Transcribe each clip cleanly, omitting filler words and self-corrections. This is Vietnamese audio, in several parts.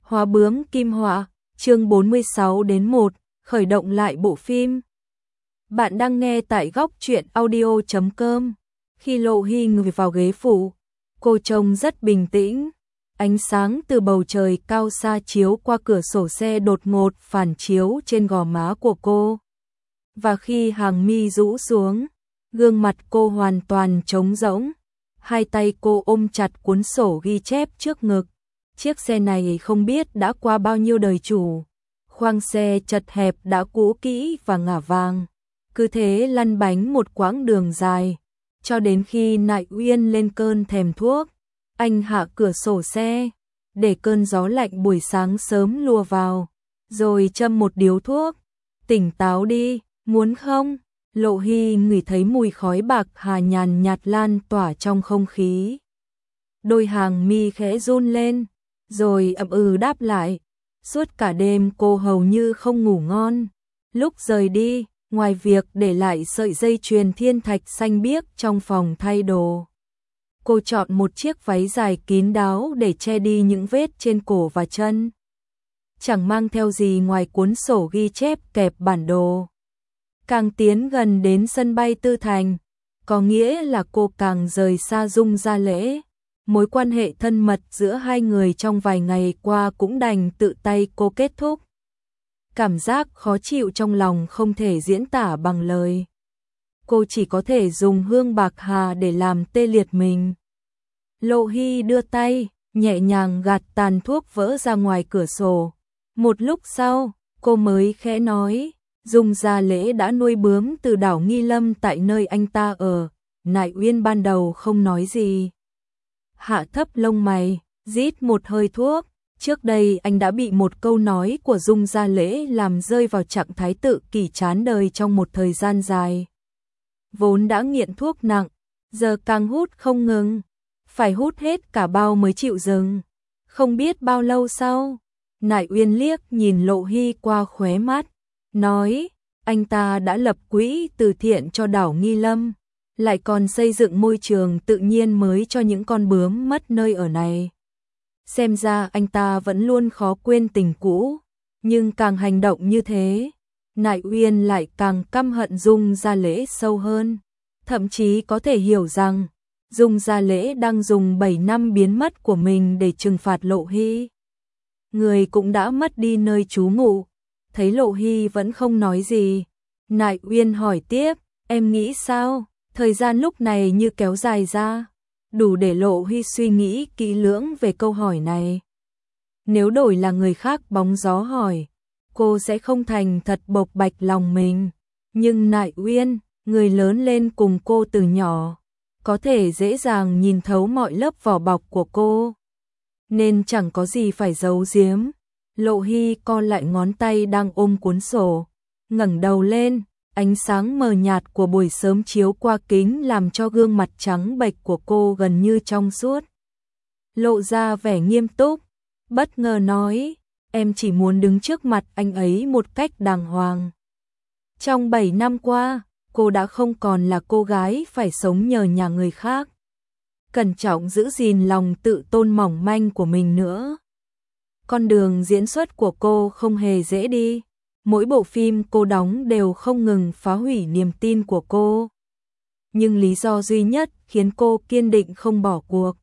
Hóa bướm kim họa, chương 46-1, khởi động lại bộ phim. Bạn đang nghe tại góc truyện audio.com. Khi Lộ Hy ngồi vào ghế phụ, cô trông rất bình tĩnh. Ánh sáng từ bầu trời cao xa chiếu qua cửa sổ xe đột ngột phản chiếu trên gò má của cô. Và khi hàng mi rũ xuống, gương mặt cô hoàn toàn trống rỗng. Hai tay cô ôm chặt cuốn sổ ghi chép trước ngực. Chiếc xe này không biết đã qua bao nhiêu đời chủ. Khoang xe chật hẹp đã cũ kỹ và ngả vàng. Cứ thế lăn bánh một quãng đường dài. Cho đến khi Nại Uyên lên cơn thèm thuốc. Anh hạ cửa sổ xe, để cơn gió lạnh buổi sáng sớm lùa vào. Rồi châm một điếu thuốc. Tỉnh táo đi, muốn không? Lộ Hy ngửi thấy mùi khói bạc hà nhàn nhạt lan tỏa trong không khí. Đôi hàng mi khẽ run lên, rồi ậm ừ đáp lại. Suốt cả đêm cô hầu như không ngủ ngon. Lúc rời đi, ngoài việc để lại sợi dây chuyền thiên thạch xanh biếc trong phòng thay đồ, cô chọn một chiếc váy dài kín đáo để che đi những vết trên cổ và chân. Chẳng mang theo gì ngoài cuốn sổ ghi chép kẹp bản đồ. Càng tiến gần đến sân bay Tư Thành, có nghĩa là cô càng rời xa Dung Gia Lễ. Mối quan hệ thân mật giữa hai người trong vài ngày qua cũng đành tự tay cô kết thúc. Cảm giác khó chịu trong lòng không thể diễn tả bằng lời. Cô chỉ có thể dùng hương bạc hà để làm tê liệt mình. Lộ Hy đưa tay, nhẹ nhàng gạt tàn thuốc vỡ ra ngoài cửa sổ. Một lúc sau, cô mới khẽ nói, Dung Gia Lễ đã nuôi bướm từ đảo Nghi Lâm tại nơi anh ta ở. Nại Uyên ban đầu không nói gì. Hạ thấp lông mày, rít một hơi thuốc. Trước đây anh đã bị một câu nói của Dung Gia Lễ làm rơi vào trạng thái tự kỷ chán đời trong một thời gian dài. Vốn đã nghiện thuốc nặng, giờ càng hút không ngừng. Phải hút hết cả bao mới chịu dừng. Không biết bao lâu sau, Nại Uyên liếc nhìn Lộ Hy qua khóe mắt, nói, anh ta đã lập quỹ từ thiện cho đảo Nghi Lâm, lại còn xây dựng môi trường tự nhiên mới cho những con bướm mất nơi ở này. Xem ra anh ta vẫn luôn khó quên tình cũ, nhưng càng hành động như thế, Nại Uyên lại càng căm hận Dung Gia Lễ sâu hơn. Thậm chí có thể hiểu rằng, Dung Gia Lễ đang dùng 7 năm biến mất của mình để trừng phạt Lộ Hy. Người cũng đã mất đi nơi trú ngụ. Thấy Lộ Hy vẫn không nói gì, Nại Uyên hỏi tiếp, em nghĩ sao? Thời gian lúc này như kéo dài ra, đủ để Lộ Hy suy nghĩ kỹ lưỡng về câu hỏi này. Nếu đổi là người khác bóng gió hỏi, cô sẽ không thành thật bộc bạch lòng mình. Nhưng Nại Uyên, người lớn lên cùng cô từ nhỏ, có thể dễ dàng nhìn thấu mọi lớp vỏ bọc của cô, nên chẳng có gì phải giấu giếm. Lộ Hy co lại ngón tay đang ôm cuốn sổ, ngẩng đầu lên, ánh sáng mờ nhạt của buổi sớm chiếu qua kính làm cho gương mặt trắng bệch của cô gần như trong suốt. Lộ ra vẻ nghiêm túc, bất ngờ nói, em chỉ muốn đứng trước mặt anh ấy một cách đàng hoàng. Trong 7 năm qua, cô đã không còn là cô gái phải sống nhờ nhà người khác. Cẩn trọng giữ gìn lòng tự tôn mỏng manh của mình nữa. Con đường diễn xuất của cô không hề dễ đi. Mỗi bộ phim cô đóng đều không ngừng phá hủy niềm tin của cô. Nhưng lý do duy nhất khiến cô kiên định không bỏ cuộc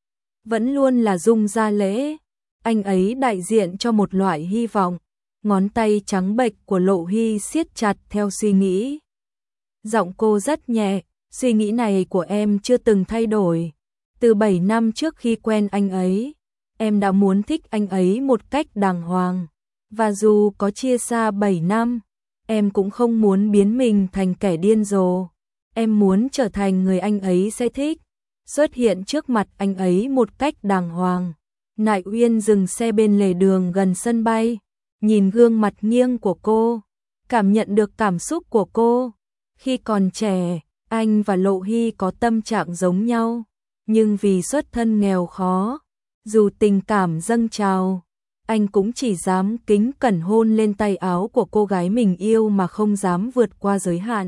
vẫn luôn là Dung Gia Lễ. Anh ấy đại diện cho một loại hy vọng. Ngón tay trắng bệch của Lộ Hy siết chặt theo suy nghĩ. Giọng cô rất nhẹ, suy nghĩ này của em chưa từng thay đổi. Từ 7 năm trước khi quen anh ấy, em đã muốn thích anh ấy một cách đàng hoàng. Và dù có chia xa 7 năm, em cũng không muốn biến mình thành kẻ điên rồ. Em muốn trở thành người anh ấy sẽ thích, xuất hiện trước mặt anh ấy một cách đàng hoàng. Nại Uyên dừng xe bên lề đường gần sân bay, nhìn gương mặt nghiêng của cô, cảm nhận được cảm xúc của cô. Khi còn trẻ, anh và Lộ Hy có tâm trạng giống nhau, nhưng vì xuất thân nghèo khó, dù tình cảm dâng trào, anh cũng chỉ dám kính cẩn hôn lên tay áo của cô gái mình yêu mà không dám vượt qua giới hạn.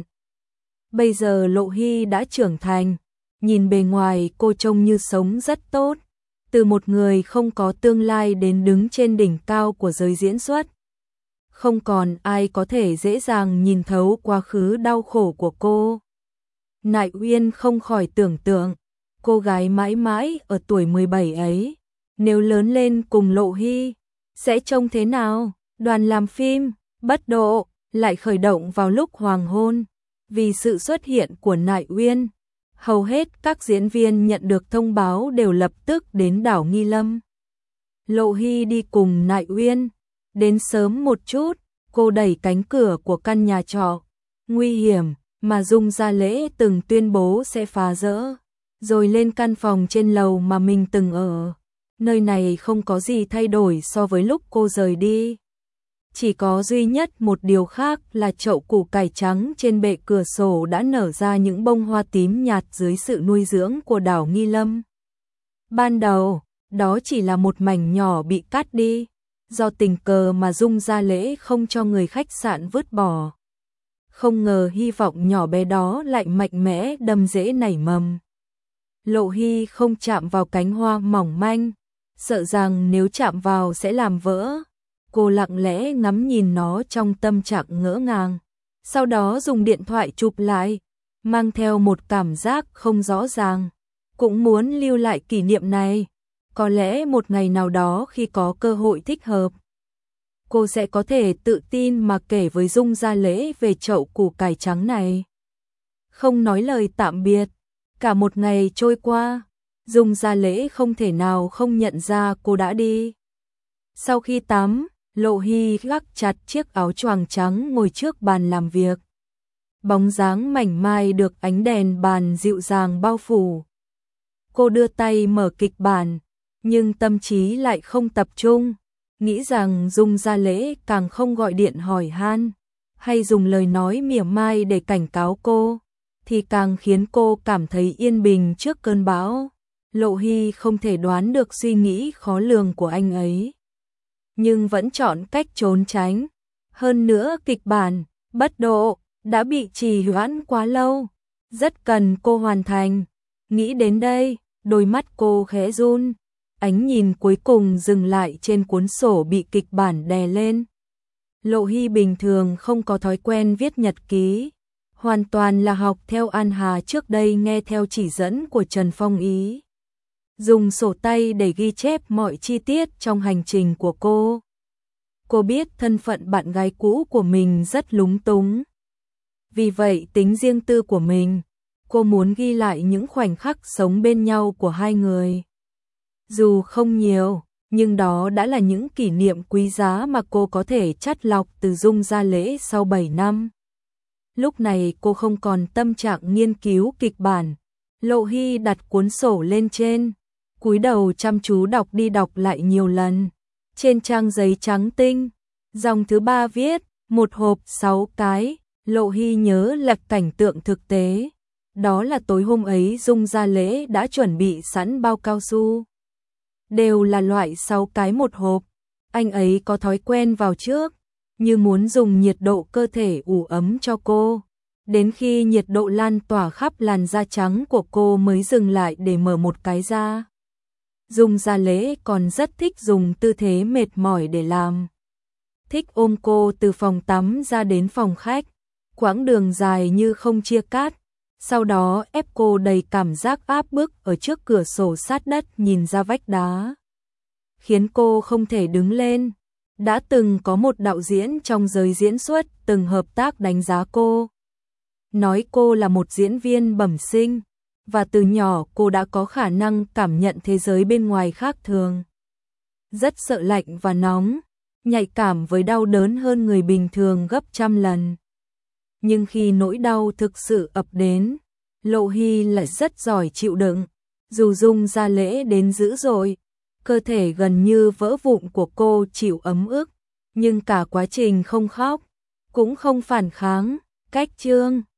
Bây giờ Lộ Hy đã trưởng thành, nhìn bề ngoài cô trông như sống rất tốt, từ một người không có tương lai đến đứng trên đỉnh cao của giới diễn xuất. Không còn ai có thể dễ dàng nhìn thấu quá khứ đau khổ của cô. Nại Uyên không khỏi tưởng tượng, cô gái mãi mãi ở tuổi 17 ấy, nếu lớn lên cùng Lộ Hy, sẽ trông thế nào? Đoàn làm phim, Bất Độ, lại khởi động vào lúc hoàng hôn. Vì sự xuất hiện của Nại Uyên, hầu hết các diễn viên nhận được thông báo đều lập tức đến đảo Nghi Lâm. Lộ Hy đi cùng Nại Uyên, đến sớm một chút, cô đẩy cánh cửa của căn nhà trọ nguy hiểm mà Dung Gia Lễ từng tuyên bố sẽ phá rỡ, rồi lên căn phòng trên lầu mà mình từng ở. Nơi này không có gì thay đổi so với lúc cô rời đi. Chỉ có duy nhất một điều khác là chậu củ cải trắng trên bệ cửa sổ đã nở ra những bông hoa tím nhạt dưới sự nuôi dưỡng của đảo Nghi Lâm. Ban đầu, đó chỉ là một mảnh nhỏ bị cắt đi, do tình cờ mà Dung Gia Lễ không cho người khách sạn vứt bỏ. Không ngờ hy vọng nhỏ bé đó lại mạnh mẽ đâm rễ nảy mầm. Lộ Hy không chạm vào cánh hoa mỏng manh, sợ rằng nếu chạm vào sẽ làm vỡ. Cô lặng lẽ ngắm nhìn nó trong tâm trạng ngỡ ngàng, sau đó dùng điện thoại chụp lại, mang theo một cảm giác không rõ ràng. Cũng muốn lưu lại kỷ niệm này, có lẽ một ngày nào đó khi có cơ hội thích hợp, cô sẽ có thể tự tin mà kể với Dung Gia Lễ về chậu củ cải trắng này. Không nói lời tạm biệt, cả một ngày trôi qua, Dung Gia Lễ không thể nào không nhận ra cô đã đi. Sau khi tắm, Lộ Hy gác chặt chiếc áo choàng trắng ngồi trước bàn làm việc. Bóng dáng mảnh mai được ánh đèn bàn dịu dàng bao phủ. Cô đưa tay mở kịch bản, nhưng tâm trí lại không tập trung, nghĩ rằng Dung Gia Lễ càng không gọi điện hỏi han, hay dùng lời nói mỉa mai để cảnh cáo cô, thì càng khiến cô cảm thấy yên bình trước cơn bão. Lộ Hy không thể đoán được suy nghĩ khó lường của anh ấy, nhưng vẫn chọn cách trốn tránh. Hơn nữa kịch bản, Bất Độ, đã bị trì hoãn quá lâu, rất cần cô hoàn thành. Nghĩ đến đây, đôi mắt cô khẽ run, ánh nhìn cuối cùng dừng lại trên cuốn sổ bị kịch bản đè lên. Lộ Hy bình thường không có thói quen viết nhật ký, hoàn toàn là học theo An Hà trước đây nghe theo chỉ dẫn của Trần Phong Ý. Dùng sổ tay để ghi chép mọi chi tiết trong hành trình của cô. Cô biết thân phận bạn gái cũ của mình rất lúng túng. Vì vậy tính riêng tư của mình, cô muốn ghi lại những khoảnh khắc sống bên nhau của hai người. Dù không nhiều, nhưng đó đã là những kỷ niệm quý giá mà cô có thể chắt lọc từ Dung Gia Lễ sau 7 năm. Lúc này cô không còn tâm trạng nghiên cứu kịch bản. Lộ Hy đặt cuốn sổ lên trên, cúi đầu chăm chú đọc đi đọc lại nhiều lần. Trên trang giấy trắng tinh, dòng thứ 3 viết, một hộp 6 cái. Lộ Hy nhớ là cảnh tượng thực tế. Đó là tối hôm ấy Dung Gia Lễ đã chuẩn bị sẵn bao cao su. Đều là loại 6 cái một hộp. Anh ấy có thói quen vào trước, như muốn dùng nhiệt độ cơ thể ủ ấm cho cô. Đến khi nhiệt độ lan tỏa khắp làn da trắng của cô mới dừng lại để mở một cái ra. Dung Gia Lễ còn rất thích dùng tư thế mệt mỏi để làm. Thích ôm cô từ phòng tắm ra đến phòng khách, quãng đường dài như không chia cắt. Sau đó ép cô đầy cảm giác áp bức ở trước cửa sổ sát đất nhìn ra vách đá, khiến cô không thể đứng lên. Đã từng có một đạo diễn trong giới diễn xuất từng hợp tác đánh giá cô, nói cô là một diễn viên bẩm sinh, và từ nhỏ cô đã có khả năng cảm nhận thế giới bên ngoài khác thường. Rất sợ lạnh và nóng, nhạy cảm với đau đớn hơn người bình thường gấp trăm lần. Nhưng khi nỗi đau thực sự ập đến, Lộ Hy lại rất giỏi chịu đựng. Dù Dung Gia Lễ đến dữ dội, cơ thể gần như vỡ vụn của cô chịu ấm ức, nhưng cả quá trình không khóc, cũng không phản kháng. Cách chương